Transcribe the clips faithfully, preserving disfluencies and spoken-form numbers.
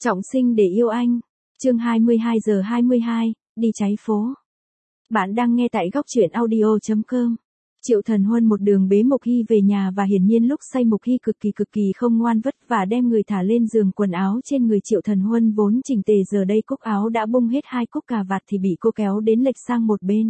Trọng sinh để yêu anh. Chương hai mươi hai giờ hai mươi hai, đi cháy phố. Bạn đang nghe tại góc truyện audio chấm com. Triệu Thần Huân một đường bế Mộc Hy về nhà và hiển nhiên lúc say Mộc Hy cực kỳ cực kỳ không ngoan vất và đem người thả lên giường. Quần áo trên người Triệu Thần Huân vốn chỉnh tề, giờ đây cúc áo đã bung hết hai cúc cà vạt thì bị cô kéo đến lệch sang một bên.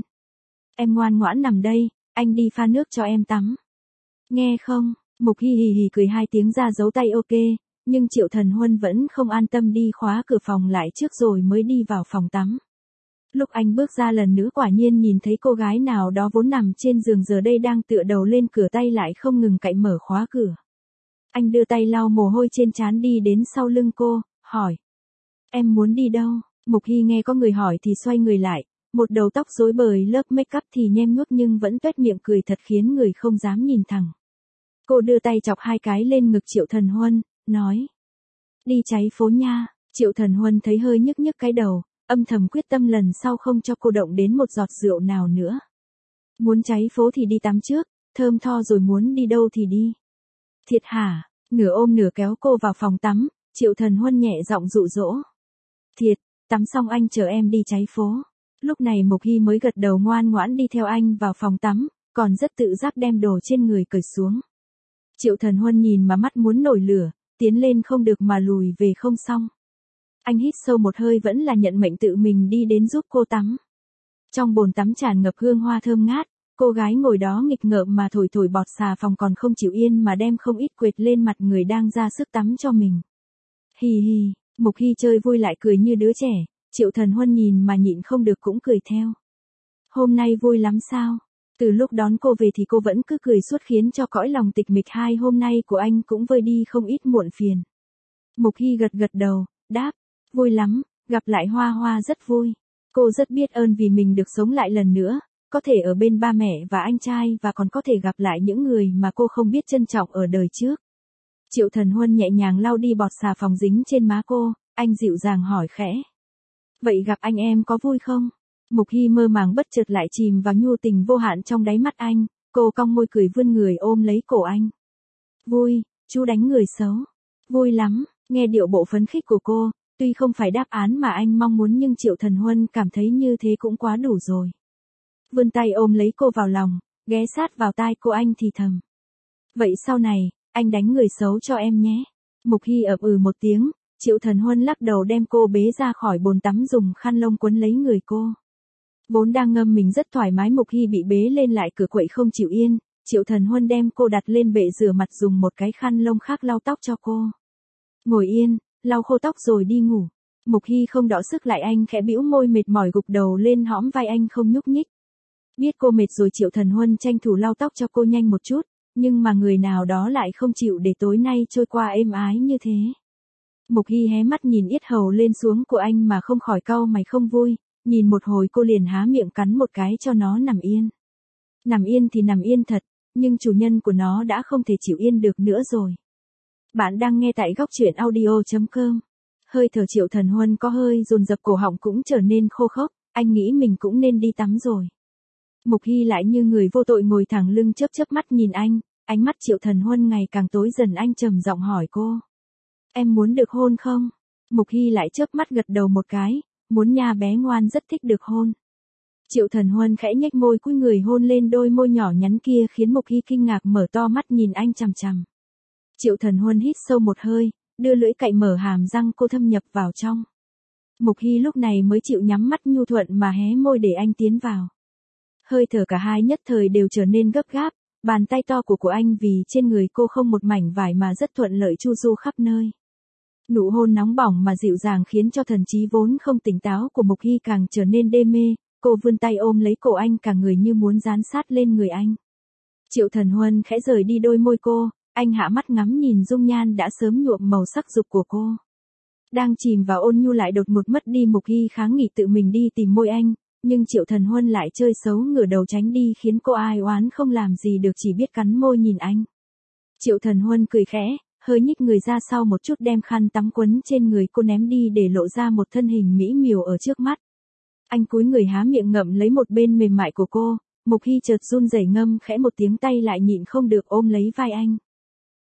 Em ngoan ngoãn nằm đây, anh đi pha nước cho em tắm. Nghe không? Mộc Hy hì hì cười hai tiếng ra dấu tay ok, nhưng Triệu Thần Huân vẫn không an tâm đi khóa cửa phòng lại trước rồi mới đi vào phòng tắm. Lúc anh bước ra lần nữa quả nhiên nhìn thấy cô gái nào đó vốn nằm trên giường giờ đây đang tựa đầu lên cửa, tay lại không ngừng cạy mở khóa cửa. Anh đưa tay lau mồ hôi trên trán đi đến sau lưng cô, hỏi. Em muốn đi đâu? Mộc Hy nghe có người hỏi thì xoay người lại, một đầu tóc rối bời lớp make up thì nhem nhuốc nhưng vẫn tuét miệng cười thật khiến người không dám nhìn thẳng. Cô đưa tay chọc hai cái lên ngực Triệu Thần Huân, nói. Đi cháy phố nha. Triệu Thần Huân thấy hơi nhức nhức cái đầu, âm thầm quyết tâm lần sau không cho cô động đến một giọt rượu nào nữa. Muốn cháy phố thì đi tắm trước, thơm tho rồi muốn đi đâu thì đi. Thiệt hả? Nửa ôm nửa kéo cô vào phòng tắm, Triệu Thần Huân nhẹ giọng dụ dỗ. Thiệt, tắm xong anh chờ em đi cháy phố. Lúc này Mộc Hy mới gật đầu ngoan ngoãn đi theo anh vào phòng tắm, còn rất tự giác đem đồ trên người cởi xuống. Triệu Thần Huân nhìn mà mắt muốn nổi lửa, tiến lên không được mà lùi về không xong. Anh hít sâu một hơi vẫn là nhận mệnh tự mình đi đến giúp cô tắm. Trong bồn tắm tràn ngập hương hoa thơm ngát, cô gái ngồi đó nghịch ngợm mà thổi thổi bọt xà phòng còn không chịu yên mà đem không ít quệt lên mặt người đang ra sức tắm cho mình. Hì hì, Mộc Hy chơi vui lại cười như đứa trẻ, Triệu Thần Huân nhìn mà nhịn không được cũng cười theo. Hôm nay vui lắm sao? Từ lúc đón cô về thì cô vẫn cứ cười suốt khiến cho cõi lòng tịch mịch hai hôm nay của anh cũng vơi đi không ít muộn phiền. Mộc Hy gật gật đầu, đáp, vui lắm, gặp lại Hoa Hoa rất vui. Cô rất biết ơn vì mình được sống lại lần nữa, có thể ở bên ba mẹ và anh trai và còn có thể gặp lại những người mà cô không biết trân trọng ở đời trước. Triệu Thần Huân nhẹ nhàng lau đi bọt xà phòng dính trên má cô, anh dịu dàng hỏi khẽ. Vậy gặp anh em có vui không? Mộc Hy mơ màng bất chợt lại chìm vào nhu tình vô hạn trong đáy mắt anh, cô cong môi cười vươn người ôm lấy cổ anh. Vui, chú đánh người xấu. Vui lắm, nghe điệu bộ phấn khích của cô, tuy không phải đáp án mà anh mong muốn nhưng Triệu Thần Huân cảm thấy như thế cũng quá đủ rồi. Vươn tay ôm lấy cô vào lòng, ghé sát vào tai cô anh thì thầm. Vậy sau này, anh đánh người xấu cho em nhé. Mộc Hy ậm ừ một tiếng, Triệu Thần Huân lắc đầu đem cô bế ra khỏi bồn tắm dùng khăn lông quấn lấy người cô. Vốn đang ngâm mình rất thoải mái Mộc Hy bị bế lên lại cửa quậy không chịu yên, Triệu Thần Huân đem cô đặt lên bệ rửa mặt dùng một cái khăn lông khác lau tóc cho cô. Ngồi yên, lau khô tóc rồi đi ngủ. Mộc Hy không đọ sức lại anh khẽ bĩu môi mệt mỏi gục đầu lên hõm vai anh không nhúc nhích. Biết cô mệt rồi Triệu Thần Huân tranh thủ lau tóc cho cô nhanh một chút, nhưng mà người nào đó lại không chịu để tối nay trôi qua êm ái như thế. Mộc Hy hé mắt nhìn yết hầu lên xuống của anh mà không khỏi cau mày không vui. Nhìn một hồi cô liền há miệng cắn một cái cho nó nằm yên. Nằm yên thì nằm yên thật, nhưng chủ nhân của nó đã không thể chịu yên được nữa rồi. Bạn đang nghe tại góc truyện audio chấm com. Hơi thở Triệu Thần Huân có hơi dồn dập, cổ họng cũng trở nên khô khốc, anh nghĩ mình cũng nên đi tắm rồi. Mộc Hy lại như người vô tội ngồi thẳng lưng chớp chớp mắt nhìn anh, ánh mắt Triệu Thần Huân ngày càng tối dần, anh trầm giọng hỏi cô. Em muốn được hôn không? Mộc Hy lại chớp mắt gật đầu một cái. Muốn nha bé ngoan, rất thích được hôn. Triệu Thần Huân khẽ nhếch môi cúi người hôn lên đôi môi nhỏ nhắn kia khiến Mộc Hy kinh ngạc mở to mắt nhìn anh chằm chằm. Triệu Thần Huân hít sâu một hơi, đưa lưỡi cạy mở hàm răng cô thâm nhập vào trong. Mộc Hy lúc này mới chịu nhắm mắt nhu thuận mà hé môi để anh tiến vào. Hơi thở cả hai nhất thời đều trở nên gấp gáp, bàn tay to của của anh vì trên người cô không một mảnh vải mà rất thuận lợi chu du khắp nơi. Nụ hôn nóng bỏng mà dịu dàng khiến cho thần trí vốn không tỉnh táo của Mộc Hy càng trở nên đê mê, cô vươn tay ôm lấy cổ anh cả người như muốn dán sát lên người anh. Triệu Thần Huân khẽ rời đi đôi môi cô, anh hạ mắt ngắm nhìn dung nhan đã sớm nhuộm màu sắc dục của cô. Đang chìm vào ôn nhu lại đột ngột mất đi, Mộc Hy kháng nghị tự mình đi tìm môi anh, nhưng Triệu Thần Huân lại chơi xấu ngửa đầu tránh đi khiến cô ai oán không làm gì được chỉ biết cắn môi nhìn anh. Triệu Thần Huân cười khẽ, hơi nhích người ra sau một chút đem khăn tắm quấn trên người cô ném đi để lộ ra một thân hình mỹ miều ở trước mắt. Anh cúi người há miệng ngậm lấy một bên mềm mại của cô, Mộc Hy chợt run rẩy ngâm khẽ một tiếng, tay lại nhịn không được ôm lấy vai anh.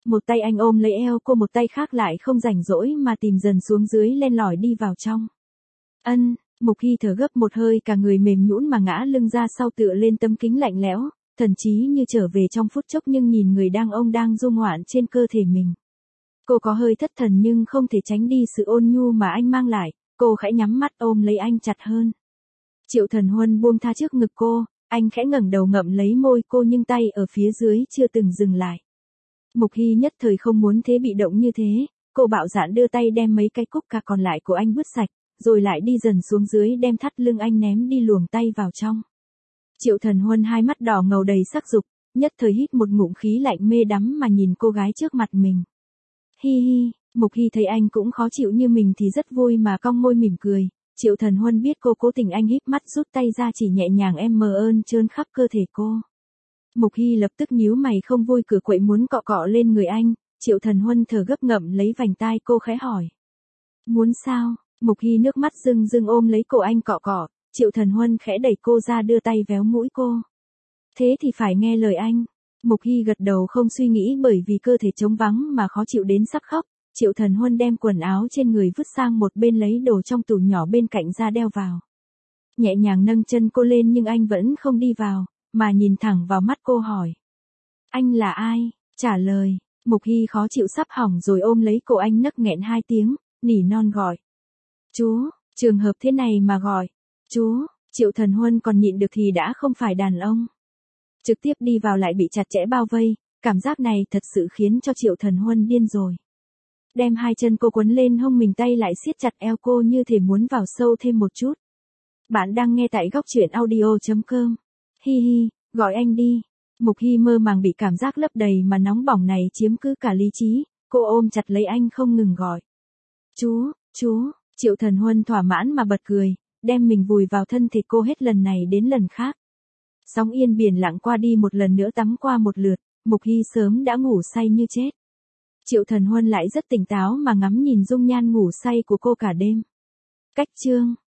Một tay anh ôm lấy eo cô, một tay khác lại không rảnh rỗi mà tìm dần xuống dưới len lỏi đi vào trong. Ân, Mục Hy thở gấp một hơi, cả người mềm nhũn mà ngã lưng ra sau tựa lên tấm kính lạnh lẽo, thần trí như trở về trong phút chốc nhưng nhìn người đang ông đang du ngoạn trên cơ thể mình. Cô có hơi thất thần nhưng không thể tránh đi sự ôn nhu mà anh mang lại, cô khẽ nhắm mắt ôm lấy anh chặt hơn. Triệu Thần Huân buông tha trước ngực cô, anh khẽ ngẩng đầu ngậm lấy môi cô nhưng tay ở phía dưới chưa từng dừng lại. Mục Hy nhất thời không muốn thế bị động như thế, cô bạo dạn đưa tay đem mấy cái cúc cà còn lại của anh bứt sạch, rồi lại đi dần xuống dưới đem thắt lưng anh ném đi luồng tay vào trong. Triệu Thần Huân hai mắt đỏ ngầu đầy sắc dục, nhất thời hít một ngụm khí lạnh mê đắm mà nhìn cô gái trước mặt mình. Hi hi, Mục Hy thấy anh cũng khó chịu như mình thì rất vui mà cong môi mỉm cười. Triệu Thần Huân biết cô cố tình, anh híp mắt rút tay ra chỉ nhẹ nhàng em mờ ơn trơn khắp cơ thể cô. Mục Hy lập tức nhíu mày không vui cửa quậy muốn cọ cọ lên người anh, Triệu Thần Huân thở gấp ngậm lấy vành tai cô khẽ hỏi. Muốn sao? Mục Hy nước mắt rưng rưng ôm lấy cổ anh cọ cọ, Triệu Thần Huân khẽ đẩy cô ra đưa tay véo mũi cô. Thế thì phải nghe lời anh. Mục Hy gật đầu không suy nghĩ bởi vì cơ thể trống vắng mà khó chịu đến sắp khóc. Triệu Thần Huân đem quần áo trên người vứt sang một bên lấy đồ trong tủ nhỏ bên cạnh ra đeo vào. Nhẹ nhàng nâng chân cô lên nhưng anh vẫn không đi vào, mà nhìn thẳng vào mắt cô hỏi. Anh là ai? Trả lời. Mục Hy khó chịu sắp hỏng rồi ôm lấy cổ anh nấc nghẹn hai tiếng, nỉ non gọi. Chú, trường hợp thế này mà gọi. Chú, Triệu Thần Huân còn nhịn được thì đã không phải đàn ông. Trực tiếp đi vào lại bị chặt chẽ bao vây, cảm giác này thật sự khiến cho Triệu Thần Huân điên rồi. Đem hai chân cô quấn lên hông mình, tay lại siết chặt eo cô như thể muốn vào sâu thêm một chút. Bạn đang nghe tại góc truyện audio chấm com. Hi hi, gọi anh đi. Mục Hy mơ màng bị cảm giác lấp đầy mà nóng bỏng này chiếm cứ cả lý trí, cô ôm chặt lấy anh không ngừng gọi. Chú, chú, Triệu Thần Huân thỏa mãn mà bật cười, đem mình vùi vào thân thể cô hết lần này đến lần khác. Sóng yên biển lặng qua đi một lần nữa tắm qua một lượt, Mục Hy sớm đã ngủ say như chết. Triệu Thần Huân lại rất tỉnh táo mà ngắm nhìn dung nhan ngủ say của cô cả đêm. Cách chương